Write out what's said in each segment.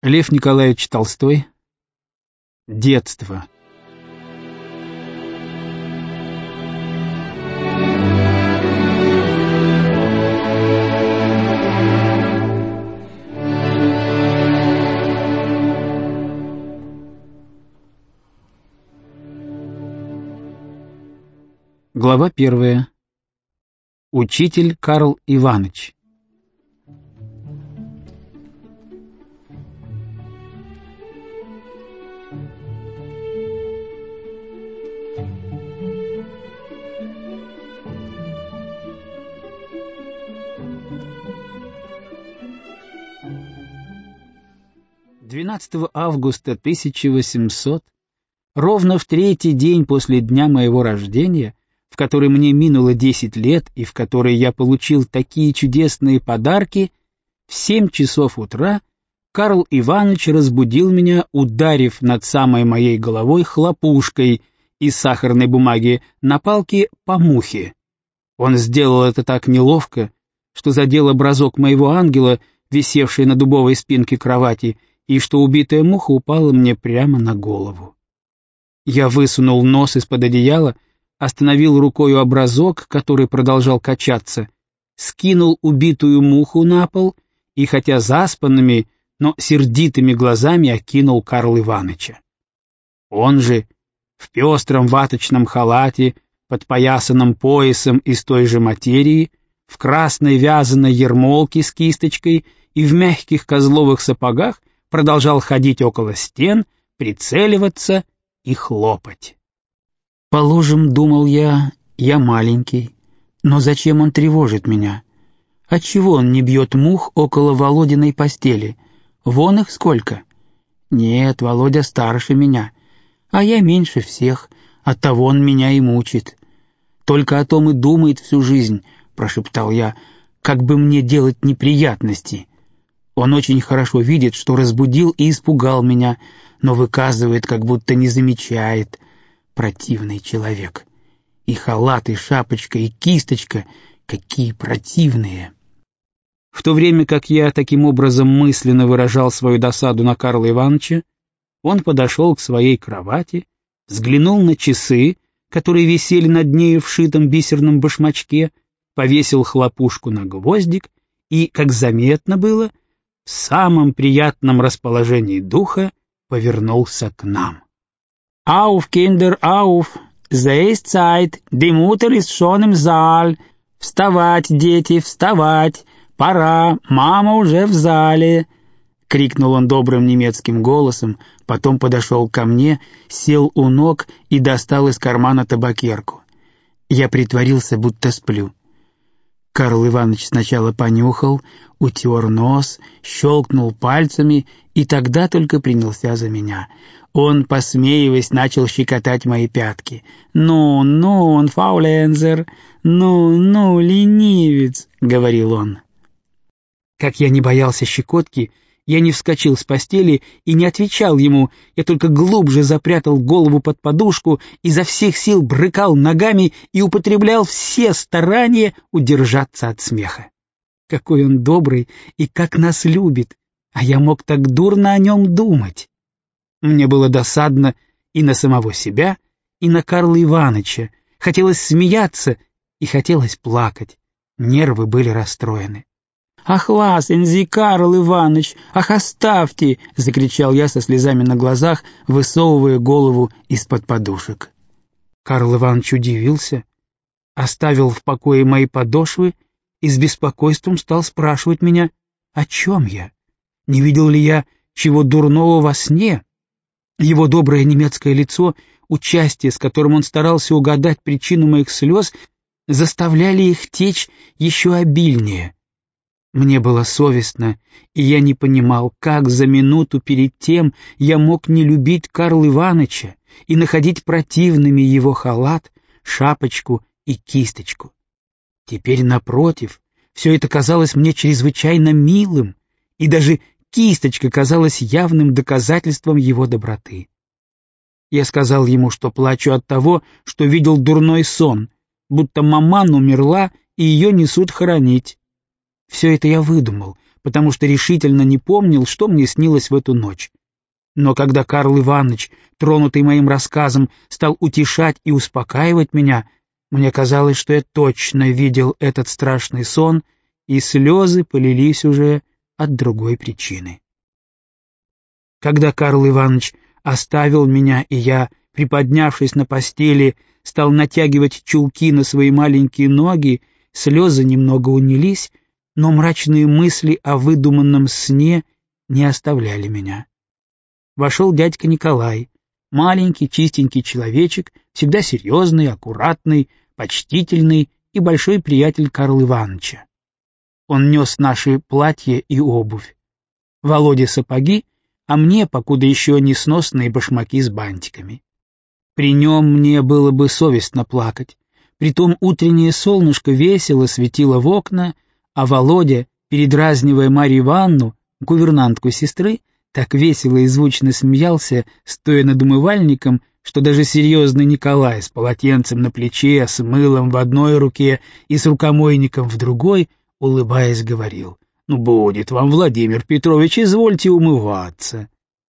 Лев Николаевич Толстой. Детство. Глава 1. Учитель Карл Иваныч. Августа 1800, ровно в третий день после дня моего рождения, в который мне минуло 10 лет и в который я получил такие чудесные подарки, в 7 часов утра Карл Иваныч разбудил меня, ударив над самой моей головой хлопушкой из сахарной бумаги на палке по мухе. Он сделал это так неловко, что задел образок моего ангела, висевший на дубовой спинке кровати, и что убитая муха упала мне прямо на голову. Я высунул нос из-под одеяла, остановил рукою образок, который продолжал качаться, скинул убитую муху на пол и, хотя заспанными, но сердитыми глазами окинул Карла Иваныча. Он же, в пестром ваточном халате, подпоясанном поясом из той же материи, в красной вязаной ермолке с кисточкой и в мягких козловых сапогах, продолжал ходить около стен, прицеливаться и хлопать. Положим, думал я маленький, но зачем он тревожит меня? Отчего он не бьет мух около Володиной постели? Вон их сколько? Нет, Володя старше меня, а я меньше всех, оттого он меня и мучит. Только о том и думает всю жизнь, прошептал я, как бы мне делать неприятности. Он очень хорошо видит, что разбудил и испугал меня, но выказывает, как будто не замечает. Противный человек. И халат, и шапочка, и кисточка — какие противные. В то время как я таким образом мысленно выражал свою досаду на Карла Ивановича, он подошел к своей кровати, взглянул на часы, которые висели над нею в шитом бисерном башмачке, повесил хлопушку на гвоздик и, как заметно было, в самом приятном расположении духа повернулся к нам. «Ауф, киндер, ауф! There is Zeit! Die Mutter ist schon im Saal! Вставать, дети, вставать! Пора, мама уже в зале!» — крикнул он добрым немецким голосом, потом подошел ко мне, сел у ног и достал из кармана табакерку. Я притворился, будто сплю. Карл Иванович сначала понюхал, утер нос, щелкнул пальцами и тогда только принялся за меня. Он, посмеиваясь, начал щекотать мои пятки. «Ну, фаулензер, ну, ленивец», — говорил он. Как я не боялся щекотки, я не вскочил с постели и не отвечал ему, я только глубже запрятал голову под подушку, изо всех сил брыкал ногами и употреблял все старания удержаться от смеха. Какой он добрый и как нас любит, а я мог так дурно о нем думать. Мне было досадно и на самого себя, и на Карла Иваныча, хотелось смеяться и хотелось плакать, нервы были расстроены. «Ах, ласензи, Карл Иваныч, ах, оставьте!» — закричал я со слезами на глазах, высовывая голову из-под подушек. Карл Иваныч удивился, оставил в покое мои подошвы и с беспокойством стал спрашивать меня, о чем я, не видел ли я чего дурного во сне. Его доброе немецкое лицо, участие, с которым он старался угадать причину моих слез, заставляли их течь еще обильнее. Мне было совестно, и я не понимал, как за минуту перед тем я мог не любить Карла Иваныча и находить противными его халат, шапочку и кисточку. Теперь, напротив, все это казалось мне чрезвычайно милым, и даже кисточка казалась явным доказательством его доброты. Я сказал ему, что плачу от того, что видел дурной сон, будто маман умерла и ее несут хоронить. Все это я выдумал, потому что решительно не помнил, что мне снилось в эту ночь. Но когда Карл Иванович, тронутый моим рассказом, стал утешать и успокаивать меня, мне казалось, что я точно видел этот страшный сон, и слезы полились уже от другой причины. Когда Карл Иванович оставил меня, и я, приподнявшись на постели, стал натягивать чулки на свои маленькие ноги, слезы немного унились, но мрачные мысли о выдуманном сне не оставляли меня. Вошел дядька Николай, маленький чистенький человечек, всегда серьезный, аккуратный, почтительный и большой приятель Карла Ивановича. Он нес наши платья и обувь. Володе сапоги, а мне, покуда еще несносные башмаки с бантиками. При нем мне было бы совестно плакать. Притом утреннее солнышко весело светило в окна, а Володя, передразнивая Марью Ивановну, гувернантку сестры, так весело и звучно смеялся, стоя над умывальником, что даже серьезный Николай с полотенцем на плече, с мылом в одной руке и с рукомойником в другой, улыбаясь, говорил: «Ну, будет вам, Владимир Петрович, извольте умываться».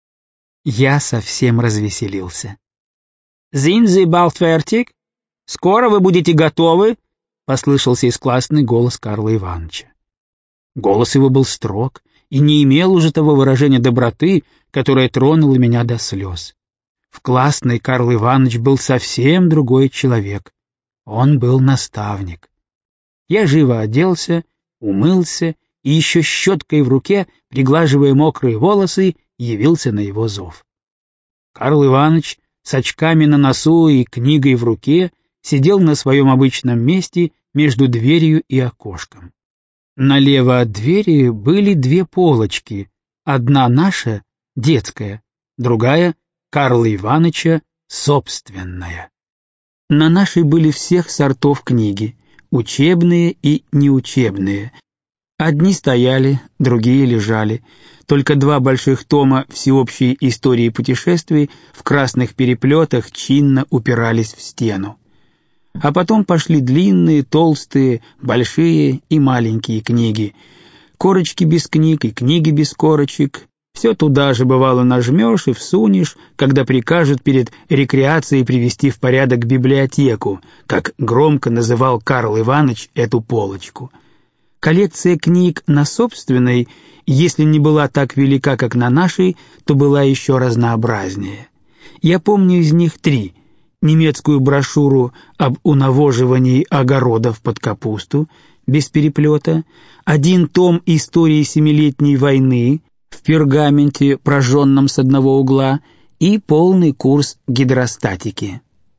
Я совсем развеселился. «Sind Sie bald fertig? Скоро вы будете готовы?» — послышался из классной голос Карла Ивановича. Голос его был строг и не имел уже того выражения доброты, которое тронуло меня до слез. В классной Карл Иванович был совсем другой человек. Он был наставник. Я живо оделся, умылся и еще щеткой в руке, приглаживая мокрые волосы, явился на его зов. Карл Иванович с очками на носу и книгой в руке сидел на своем обычном месте между дверью и окошком. Налево от двери были две полочки, одна наша, детская, другая — Карла Ивановича, собственная. На нашей были всех сортов книги, учебные и неучебные. Одни стояли, другие лежали. Только два больших тома всеобщей истории путешествий в красных переплетах чинно упирались в стену. А потом пошли длинные, толстые, большие и маленькие книги. Корочки без книг и книги без корочек. Все туда же, бывало, нажмешь и всунешь, когда прикажут перед рекреацией привести в порядок библиотеку, как громко называл Карл Иванович эту полочку. Коллекция книг на собственной, если не была так велика, как на нашей, то была еще разнообразнее. Я помню из них три: немецкую брошюру об унавоживании огородов под капусту, без переплета, один том истории Семилетней войны в пергаменте, прожженном с одного угла, и полный курс гидростатики.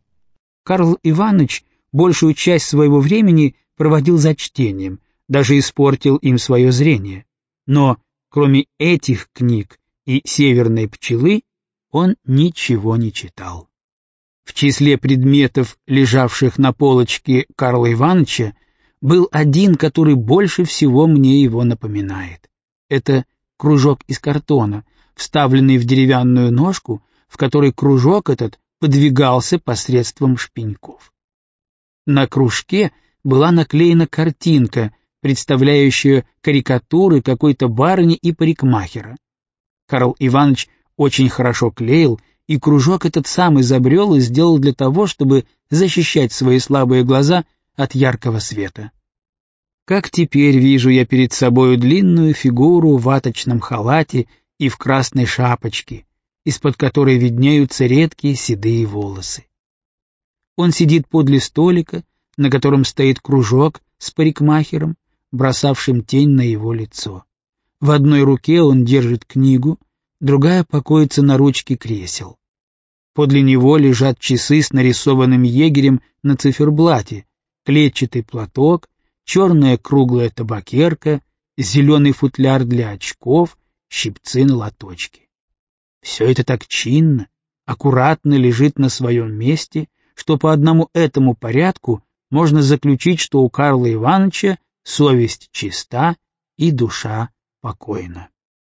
Карл Иванович большую часть своего времени проводил за чтением, даже испортил им свое зрение. Но кроме этих книг и «Северной пчелы» он ничего не читал. В числе предметов, лежавших на полочке Карла Ивановича, был один, который больше всего мне его напоминает. Это кружок из картона, вставленный в деревянную ножку, в которой кружок этот подвигался посредством шпеньков. На кружке была наклеена картинка, представляющая карикатуры какой-то барыни и парикмахера. Карл Иванович очень хорошо клеил, и кружок этот сам изобрел и сделал для того, чтобы защищать свои слабые глаза от яркого света. Как теперь вижу я перед собою длинную фигуру в ваточном халате и в красной шапочке, из-под которой виднеются редкие седые волосы. Он сидит подле столика, на котором стоит кружок с парикмахером, бросавшим тень на его лицо. В одной руке он держит книгу, другая покоится на ручке кресел. Подле него лежат часы с нарисованным егерем на циферблате, клетчатый платок, черная круглая табакерка, зеленый футляр для очков, щипцы на лоточке. Все это так чинно, аккуратно лежит на своем месте, что по одному этому порядку можно заключить, что у Карла Ивановича совесть чиста и душа покойна.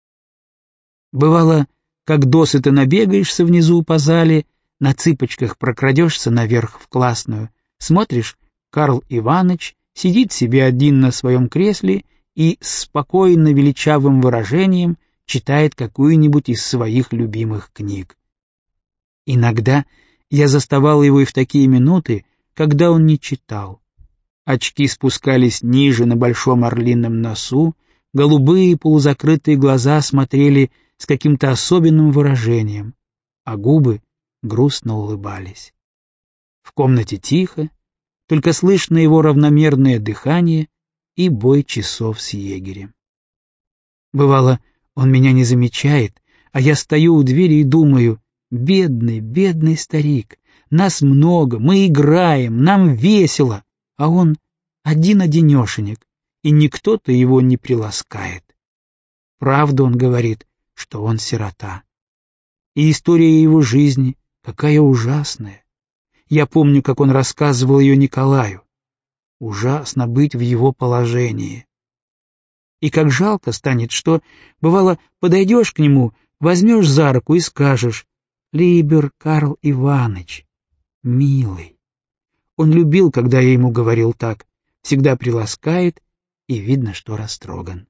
Бывало, как досыта набегаешься внизу по зале, на цыпочках прокрадешься наверх в классную, смотришь, Карл Иванович сидит себе один на своем кресле и с спокойно величавым выражением читает какую-нибудь из своих любимых книг. Иногда я заставал его и в такие минуты, когда он не читал. Очки спускались ниже на большом орлином носу, голубые полузакрытые глаза смотрели с каким-то особенным выражением, а губы грустно улыбались. В комнате тихо, только слышно его равномерное дыхание и бой часов с егерем. Бывало, он меня не замечает, а я стою у двери и думаю: бедный, бедный старик, нас много, мы играем, нам весело, а он один-одинешенек, и никто-то его не приласкает. Правду он говорит, что он сирота. И история его жизни какая ужасная. Я помню, как он рассказывал ее Николаю. Ужасно быть в его положении. И как жалко станет, что, бывало, подойдешь к нему, возьмешь за руку и скажешь: «Либер Карл Иваныч, милый». Он любил, когда я ему говорил так, всегда приласкает, и видно, что растроган.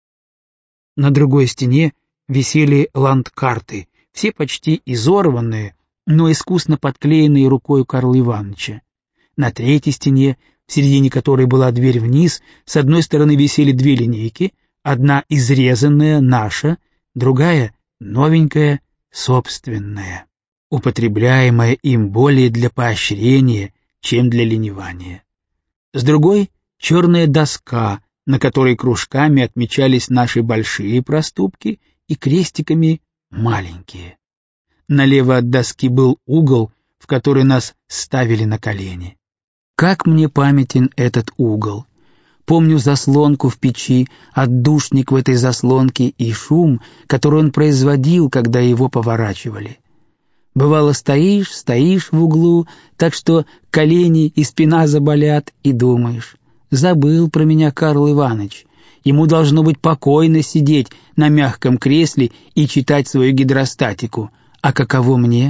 На другой стене висели ландкарты, все почти изорванные, но искусно подклеенные рукой Карла Ивановича. На третьей стене, в середине которой была дверь вниз, с одной стороны висели две линейки, одна изрезанная, наша, другая новенькая, собственная, употребляемая им более для поощрения, чем для ленивания. С другой — черная доска, на которой кружками отмечались наши большие проступки и крестиками маленькие. Налево от доски был угол, в который нас ставили на колени. Как мне памятен этот угол! Помню заслонку в печи, отдушник в этой заслонке и шум, который он производил, когда его поворачивали. Бывало, стоишь в углу, так что колени и спина заболят, и думаешь: забыл про меня Карл Иваныч. Ему должно быть покойно сидеть на мягком кресле и читать свою гидростатику. А каково мне?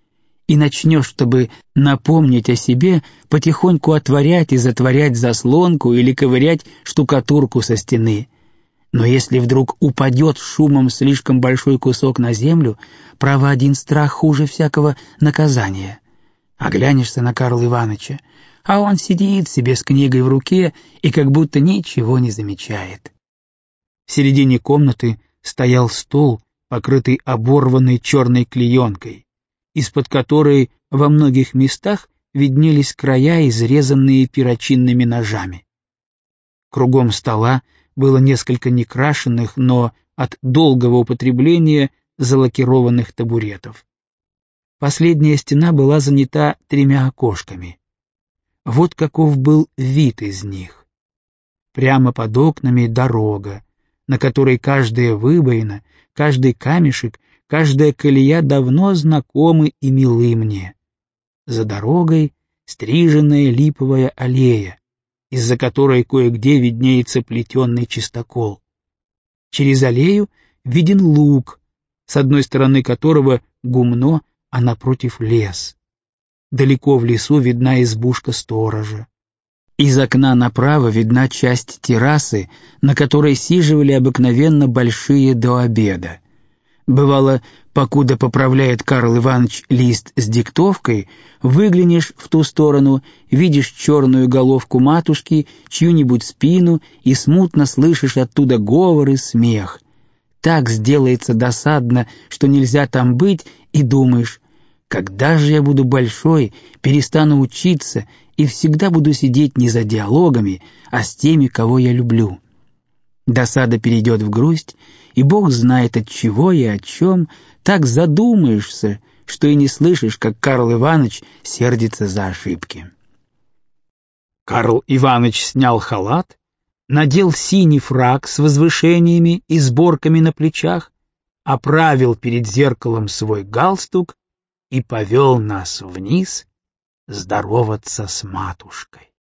И начнешь, чтобы напомнить о себе, потихоньку отворять и затворять заслонку или ковырять штукатурку со стены. Но если вдруг упадет шумом слишком большой кусок на землю, право, один страх хуже всякого наказания. Оглянешься на Карла Иваныча, а он сидит себе с книгой в руке и как будто ничего не замечает. В середине комнаты стоял стол, покрытый оборванной черной клеенкой, из-под которой во многих местах виднелись края, изрезанные перочинными ножами. Кругом стола было несколько некрашенных, но от долгого употребления залакированных табуретов. Последняя стена была занята 3 окошками. Вот каков был вид из них. Прямо под окнами дорога, на которой каждая выбоина, каждый камешек, каждая колея давно знакомы и милы мне. За дорогой стриженная липовая аллея, из-за которой кое-где виднеется плетеный чистокол. Через аллею виден луг, с одной стороны которого гумно, а напротив лес. Далеко в лесу видна избушка сторожа. Из окна направо видна часть террасы, на которой сиживали обыкновенно большие до обеда. Бывало, покуда поправляет Карл Иванович лист с диктовкой, выглянешь в ту сторону, видишь черную головку матушки, чью-нибудь спину и смутно слышишь оттуда говор и смех. Так сделается досадно, что нельзя там быть, и думаешь: когда же я буду большой, перестану учиться и всегда буду сидеть не за диалогами, а с теми, кого я люблю. Досада перейдет в грусть, и Бог знает от чего и о чем, так задумаешься, что и не слышишь, как Карл Иваныч сердится за ошибки. Карл Иваныч снял халат, надел синий фрак с возвышениями и сборками на плечах, оправил перед зеркалом свой галстук и повел нас вниз здороваться с матушкой.